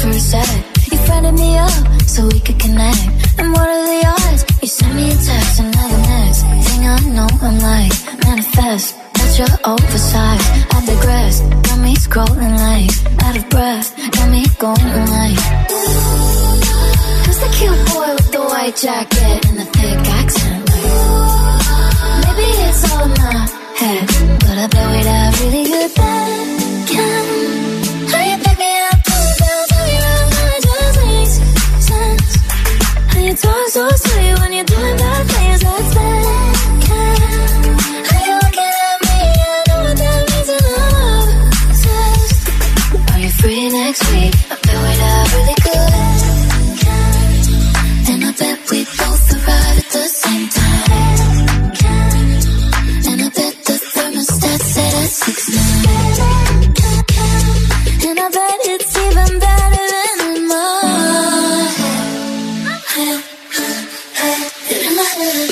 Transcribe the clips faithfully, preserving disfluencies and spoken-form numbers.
first sight. You friended me up so we could connect. And what are the odds? You sent me a text and now the next thing I know I'm like, manifest. That's your oversized, I digress. Got me scrolling like, out of breath. Got me going like, who's the cute boy with the white jacket and the thick accent? Maybe it's all in my head, but I bet we'd have really good bacon. How you pick me up, pull me down, tell me around, how it just makes sense. How you talk so sweet when you're doing bad things, that's bacon. How you looking at me, I know what that means and I'm obsessed. Are you free next week? I bet we'd have really good. And I bet we both arrive at the same time. And I bet the thermostat set at six nine. And I bet it's even better than in my head. In my head.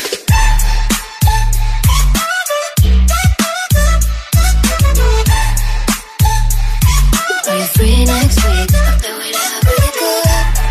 Are you free next week? I bet we'd have really good.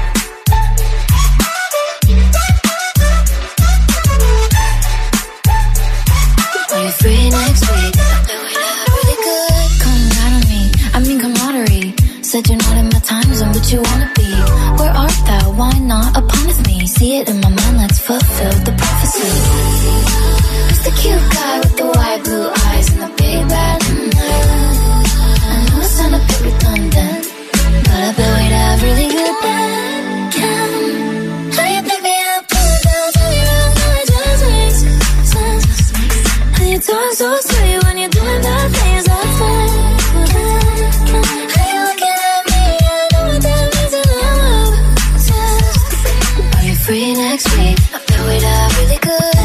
Are you free next week? I bet we'd have really good. Come out of me, I mean camaraderie. Said you're not in my time zone, but you wanna be. Where art thou? Why not upon with me? See it in my mind, let's fulfill the prophecy. Who's the cute guy with the wide blue eyes and the big bad eyes? I know it sound a bit redundant, but I bet we'd have really good bacon. How you pick me up, pull me down, tell me around, how it just makes sense. How you talk so sweet when you're doing bad things, that's bacon. How you looking at me, I know what that means and I'm obsessed. Are you free next week? I bet we'd have really good.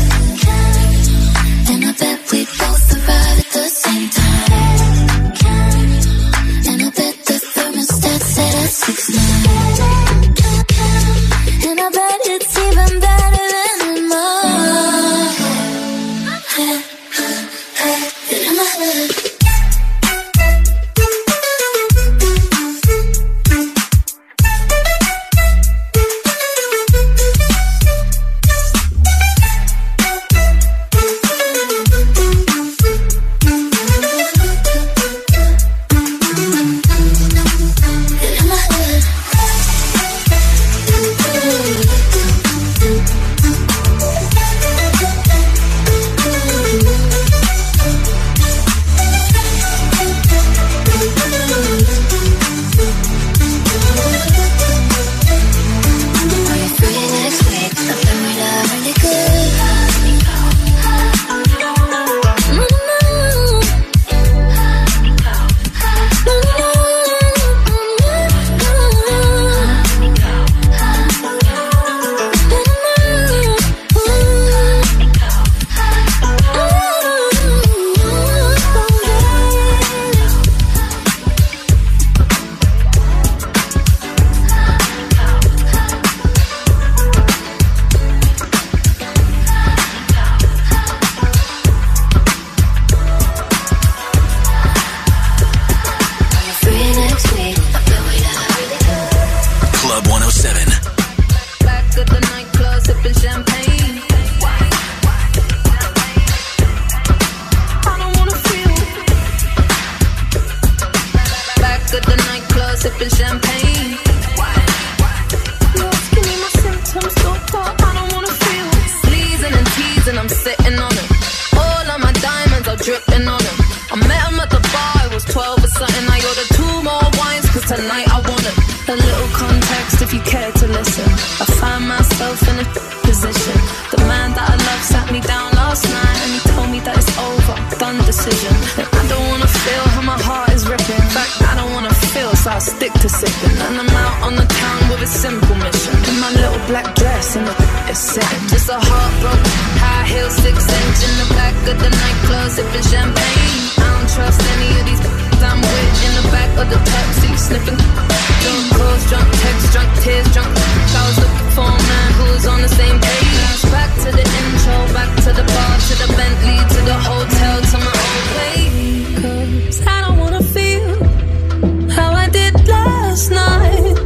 And I bet we both arrive at the same time. And I bet the thermostat set at six nine. And I bet it's even better than in my head. In my head. Night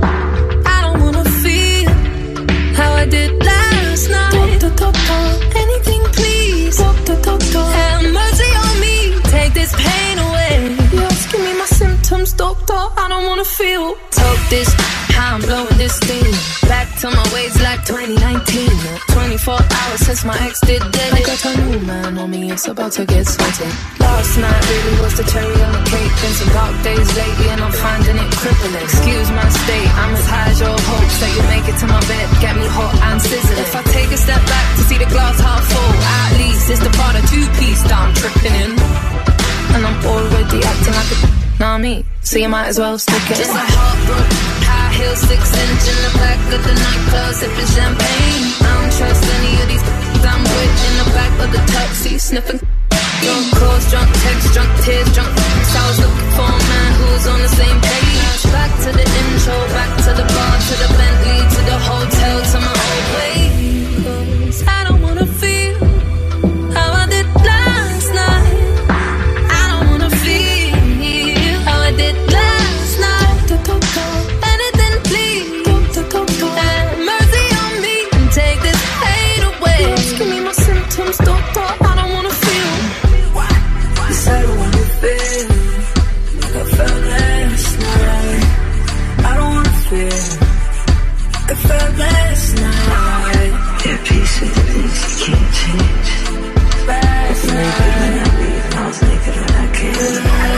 this, how I'm blowing this thing. Back to my ways like twenty nineteen. twenty-four hours since my ex did dead. I got a new man on me, it's about to get sweaty. Last night really was the cherry on the cake. Been some dark days lately and I'm finding it crippling. Excuse my state, I'm as high as your hopes that you make it to my bed, get me hot and sizzling. If I take a step back to see the glass half full, at least it's the part of two-piece that I'm tripping in. And I'm already acting like a know me, so you might as well stick it. Just a heartbroken, high heel, six inch in the back of the nightclub, sipping champagne. I don't trust any of these I'm with in the back of the taxi, sniffing. Drunk calls, drunk texts, drunk tears, drunk f***s. I was looking for a man who was on the same page. Back to the intro, back to the bar, to the Bentley, to the hotel, to my old way. 'Cause I don't wanna feel how I did last night. I don't wanna feel how I did last night. Anything please, have mercy on me and take this hate away. Give me my symptoms, doctor, I don't wanna feel. Cause I don't wanna feel like I felt last night. I don't wanna feel like I felt last night. Yeah, peace is a piece you can't change. Last night when I leave, I was naked when I came.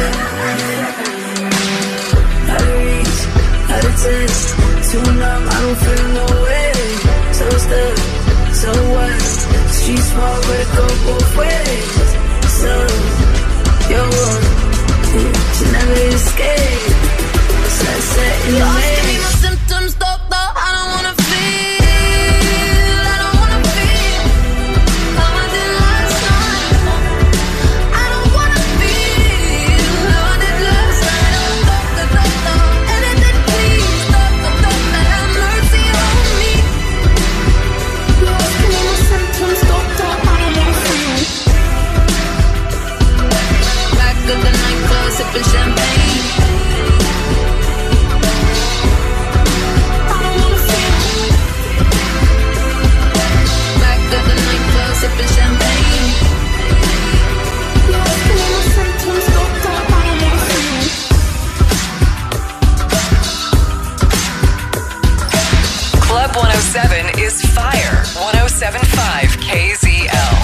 Out of reach, out of touch, too numb, I don't feel no way. So stuck, so what? Street small, but it go both ways. So, yo, you should never escape. Sunset in the way. Give me my symptoms, doctor, I don't wanna feel. I don't wanna feel how I did last night. I don't wanna feel how I did last night. Doctor, doctor, anything please, doctor, doctor, have mercy on me. Lord, give me my symptoms, doctor, I don't wanna feel. Back of the nightclub, sipping champagne. I don't wanna feel. Back of the nightclub, sipping champagne. Lord, give me my symptoms, doctor, I don't wanna feel. Club one oh seven is Fire. one oh seven point five K Z L.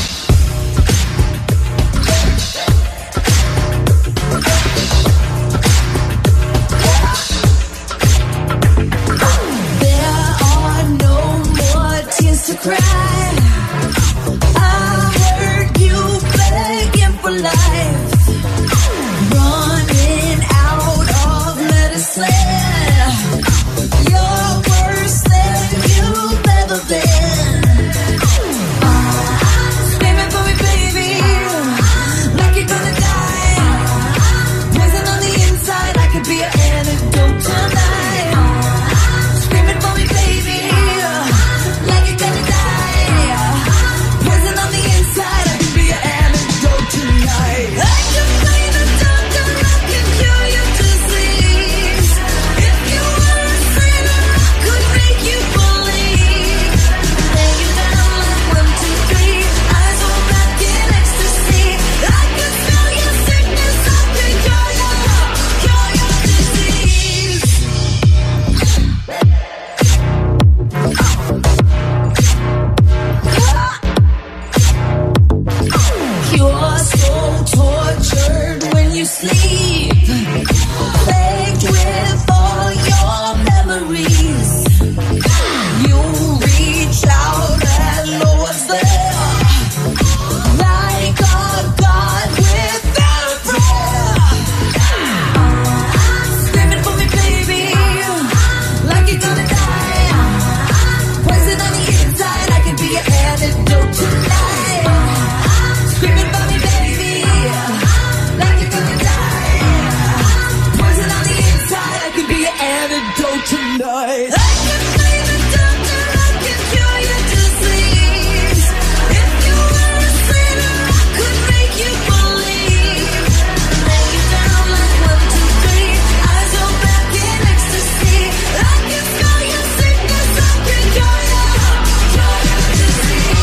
There are no more tears to cry. I heard you begging for life, running out of medicine. You're worse than you've ever been. Screaming for me, baby, like you're gonna die. Poison on the inside, I could be an antidote tonight. Screaming for me, baby, like you're gonna die. Poison on the inside, I could be an antidote tonight. I can play the doctor, I can cure your disease. If you were a sinner, I could make you believe. Lay you down like one, two, three, eyes all black in ecstasy. I could smell your sickness, I could cure your, cure your disease. You're so tortured when you sleep, plagued with all your memories. You reach out and know what's there, like a god without a prayer. Screaming for me, baby, like you're gonna die. Poison on the inside, I could be your antidote tonight. Screaming for me, baby, like you're gonna die. Poison on the inside, I could be your antidote tonight. I can play the doctor, I can cure your disease. If you were a sinner, I could make you believe. Lay you down like one, two, three, eyes all black in ecstasy. I can smell your sickness, I can cure your, cure your disease.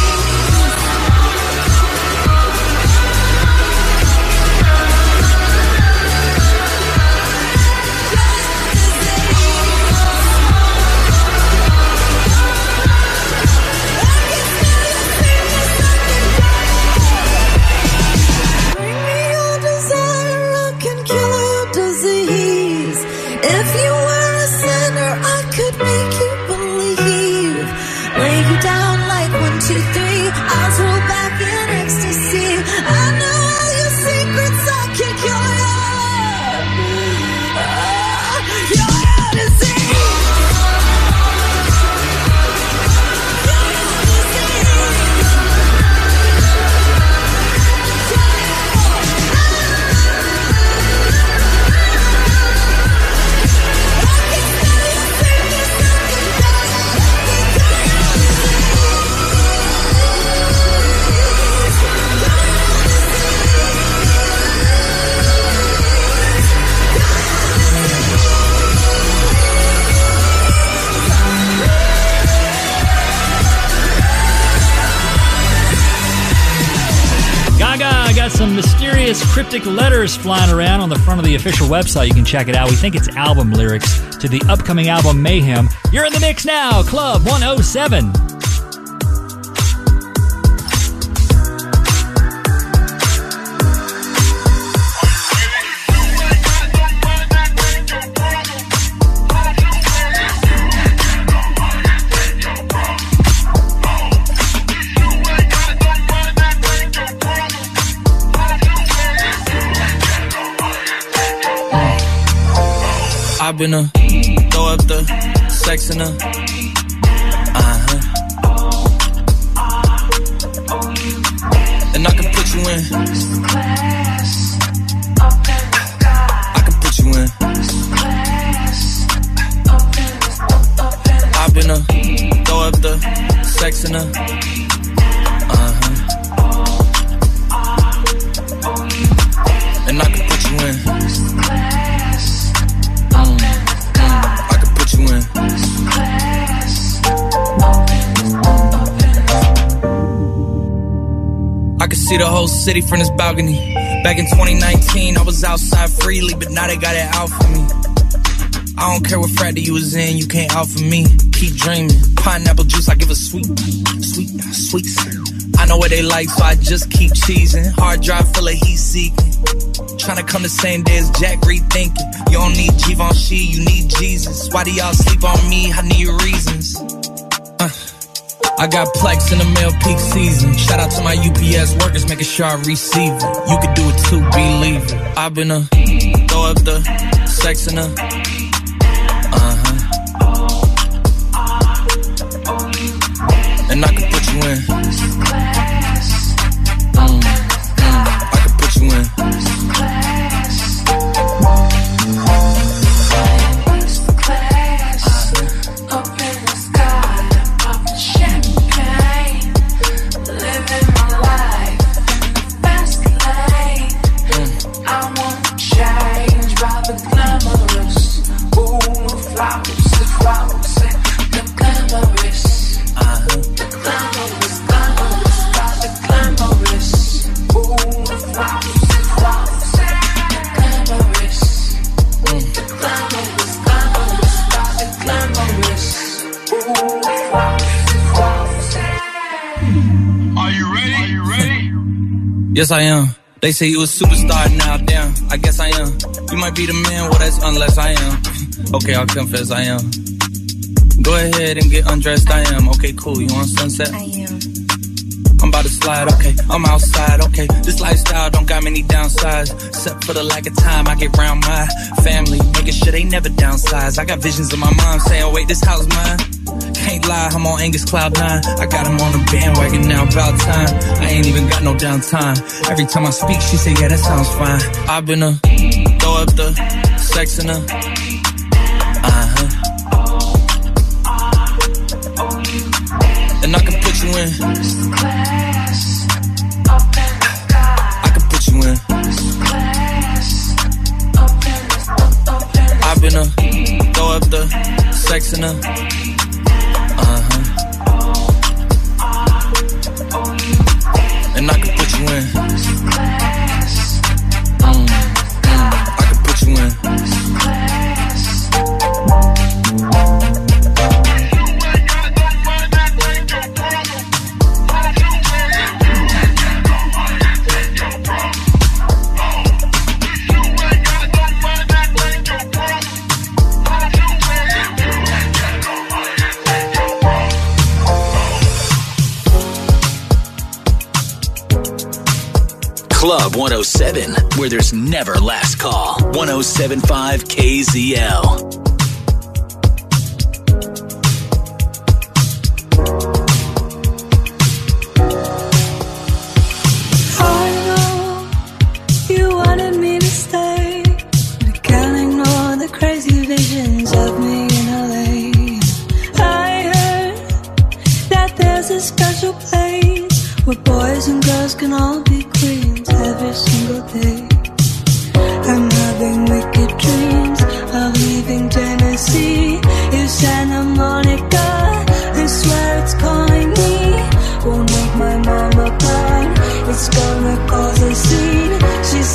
Cure your disease. various cryptic letters flying around on the front of the official website. You can check it out. We think it's album lyrics to the upcoming album Mayhem. You're in the mix now, Club one oh seven. I've been a throw up the sex in a uh-huh. And I can put you in. I can put you in. I've been a throw up the sex in a uh-huh. And I can put you in. I can see the whole city from this balcony. Back in twenty nineteen, I was outside freely, but now they got it out for me. I don't care what frat that you was in, you can't out for me. Keep dreaming. Pineapple juice, I give a sweet, sweet, sweet. I know what they like, so I just keep cheesing. Hard drive full of heat seeking. Tryna come the same day as Jack, rethinking. You don't need Givenchy, you need Jesus. Why do y'all sleep on me? I need reasons. Uh. I got Plex in the mail peak season. Shout out to my U P S workers, making sure I receive it. You could do it too, believe it. I've been a throw up the sex in a uh-huh. And I can put you in. Mm, mm, I can put you in. Yes, I am. They say you a superstar now, damn. I guess I am. You might be the man, well, that's unless I am. Okay, I'll confess I am. Go ahead and get undressed, I am. Okay, cool, you want sunset? I am. I'm about to slide, okay. I'm outside, okay. This lifestyle don't got many downsides. Except for the lack of time I get around my family. Making sure they never downsize. I got visions of my mom saying, wait, this house mine. Can't lie, I'm on Angus Cloud nine. I got him on the bandwagon now, about time. I ain't even got no downtime. Every time I speak, she say, yeah, that sounds fine. I've been a throw up the sex in a uh-huh. And I can put you in. I can put you in. I've been a throw up the sex in a uh-huh. And I can put you in. Mm, mm, I can put you in. Club one oh seven, where there's never last call. one oh seven point five K Z L. Special place where boys and girls can all be queens every single day. I'm having wicked dreams of leaving Tennessee. It's Santa Monica, I swear it's calling me. Won't make my mama proud, it's gonna cause a scene. She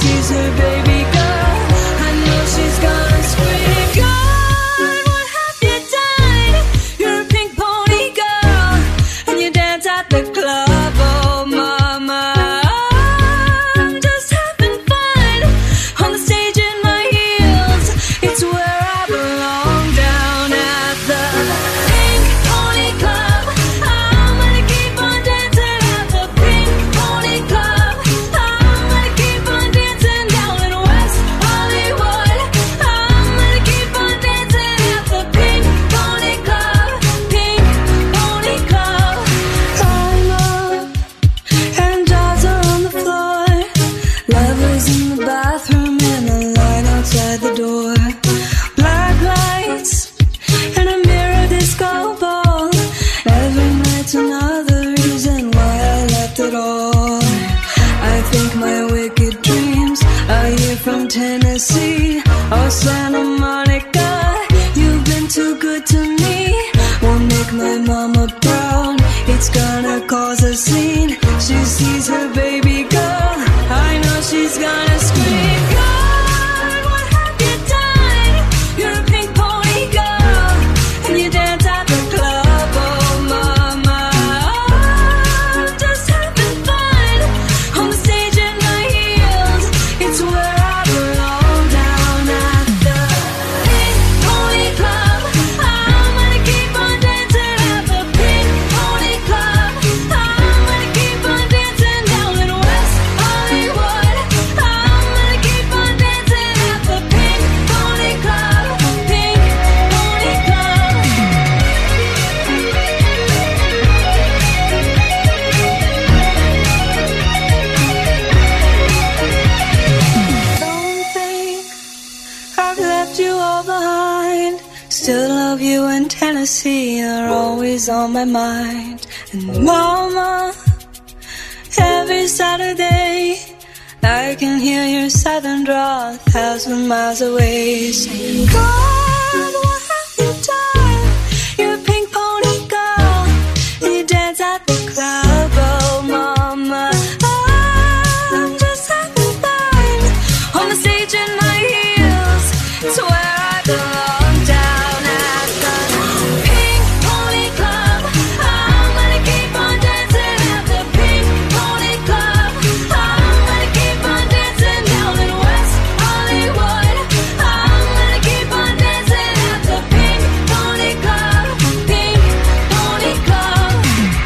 Santa Monica. You've been too good to me. Won't make my mama proud. It's gonna cause a scene. She sees her baby girl. I know she's gonna scream. God, what have you done? You're a pink pony girl, and you dance at the club. Oh mama, I'm just having fun on the stage in my heels. It's where I belong, down at the Pink Pony Club. I'm gonna keep on dancing at the Pink Pony Club. I'm gonna keep on dancing down in West Hollywood. I'm gonna keep on dancing at the Pink Pony Club. Pink Pony Club. Don't think I've left you all behind. Still love you in Tennessee. You're always on my mind. And mama, every Saturday I can hear your southern drawl a thousand miles away, saying, God, what have you done? You're a pink pony girl, and you dance at the club. Oh mama, I'm just having fun on the stage in my heels. It's where I belong, down at the Pink Pony Club. I'm gonna keep on dancing at the Pink Pony Club. I'm gonna keep on dancing down in West Hollywood. I'm gonna keep on dancing at the Pink Pony Club. Pink Pony Club.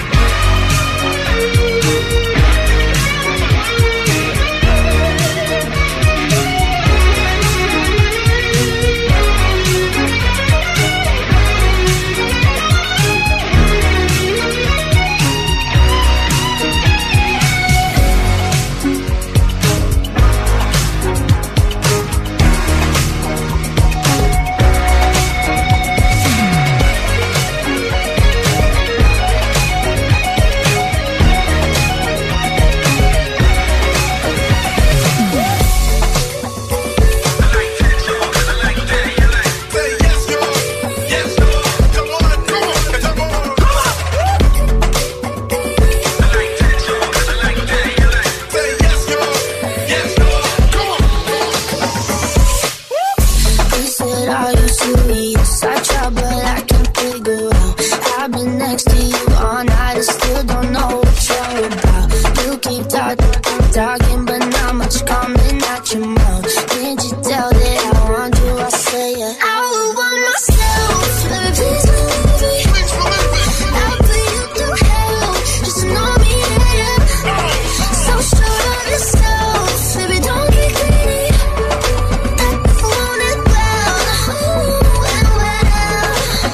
You said, are you serious? I try, but I can't figure out. I've been next to you all night, I still don't know what you're about. You keep talking, keep talking, but not much coming out your mouth. Can't you tell that I want you? I say it. I would want myself, baby, please believe me. I'll put you through hell, just to know me, yeah. So sure of yourself, baby, don't get greedy. I want it well, ooh, and well.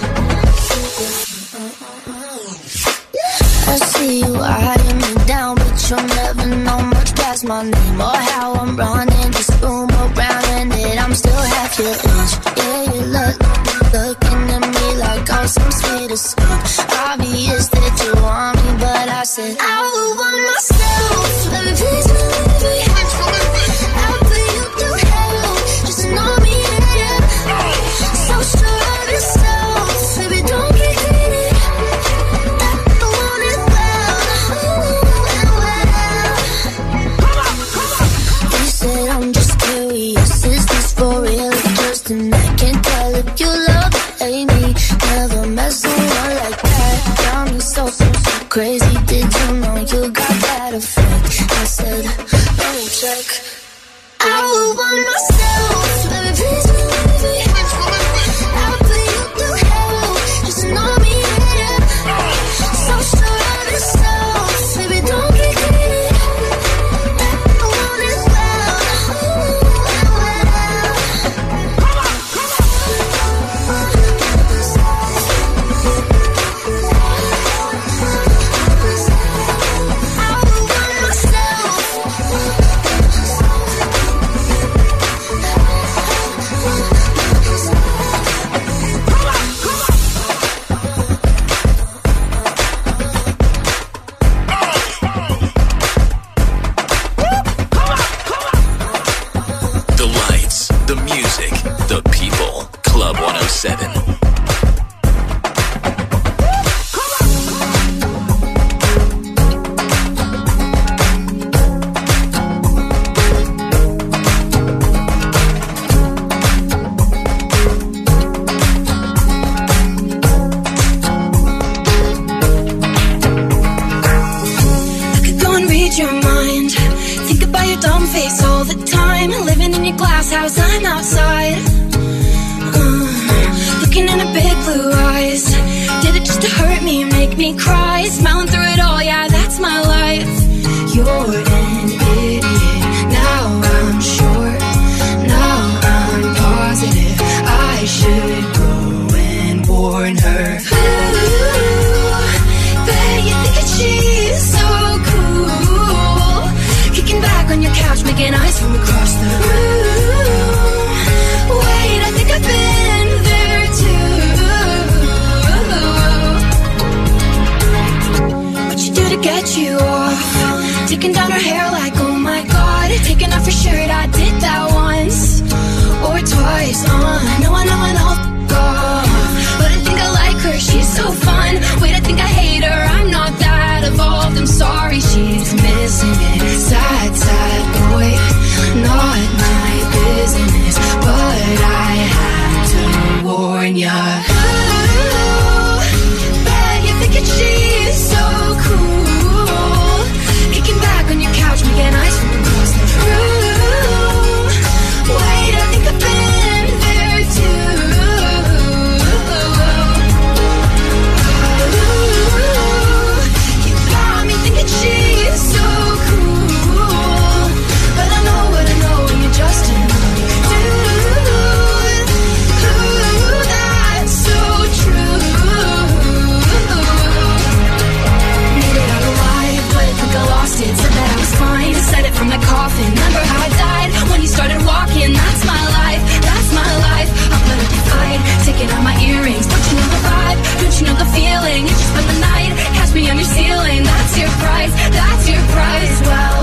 I see you eyeing me down, but you'll never know much past my name or how I'm running this room around, and that I'm still half your age. Yeah, you look, looking at me like I'm some sweet escape. Obvious that you want me, but I said I would want myself, baby, please believe me. I'll put you through hell, just to know me, yeah. So sure of yourself, baby, don't get greedy. I want it well, ooh, and well. You said I'm just curious, is this for real or just a night? Can't tell if you love or hate me. Never met someone like that. Got me so, so, so crazy. Did you know you got that effect? I said, oh, check. I would want myself, baby, please believe me. I'll put you through hell, just to know me, yeah. So sure of yourself, baby, don't get greedy. I want it well, ooh, and well. I would want myself. big blue eyes. Did it just to hurt me, make me cry? Smiling through it all, yeah, that's my life. You're an idiot. Now I'm sure, now I'm positive. I should go and warn her. Ooh, bet you think that she's so cool, kicking back on your couch, making eyes from across the room. Wait, I think I've been there too. What you do to get you off? Taking down her hair like, oh my god. Taking off her shirt, I did that once or twice. Uh, I know, I know, I know, f*** off. But I think I like her, she's so fun. Wait, I think I hate her, I'm not that evolved. I'm sorry, she's missing it. Sad, sad boy, not my business. But I had to warn ya. Ooh, bet you think that she's so cool, kicking back on your couch, making eyes from across the room. Wait, I think I've been there too. Ooh, you got me thinking she's so cool, but I know what I know when you're just another dude. Ooh, that's so true. Made it out alive, but I think I lost it. Said that I was fine, said it from the coffin. Remember how I died when you started walking? That's my life, that's my life. I'll put up a fight, taking out my earrings. Don't you know the vibe? Don't you know the feeling? You just spend the night, catch me on your ceiling. That's your price, that's your price. Well,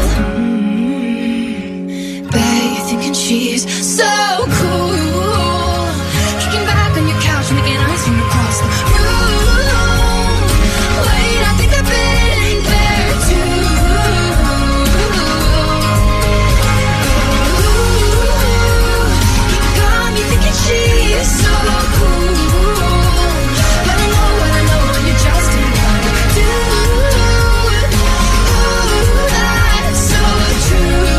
mm, bet you're thinking she's so cool, kicking back on your couch, making eyes from across the room. Wait, I think I've been there too. You got me thinking she's so cool, but I know what I know when you're just another dude. Ooh, that's so true.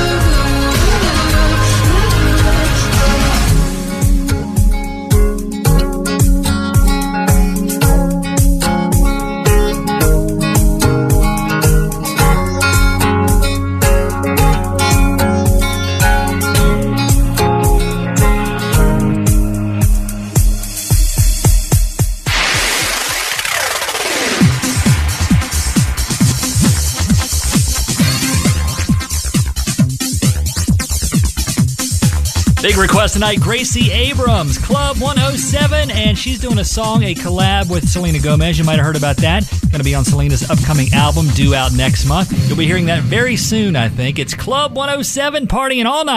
Big request tonight, Gracie Abrams, Club one oh seven, and she's doing a song, a collab with Selena Gomez. You might have heard about that. Going to be on Selena's upcoming album due out next month. You'll be hearing that very soon, I think. It's Club one oh seven, partying all night.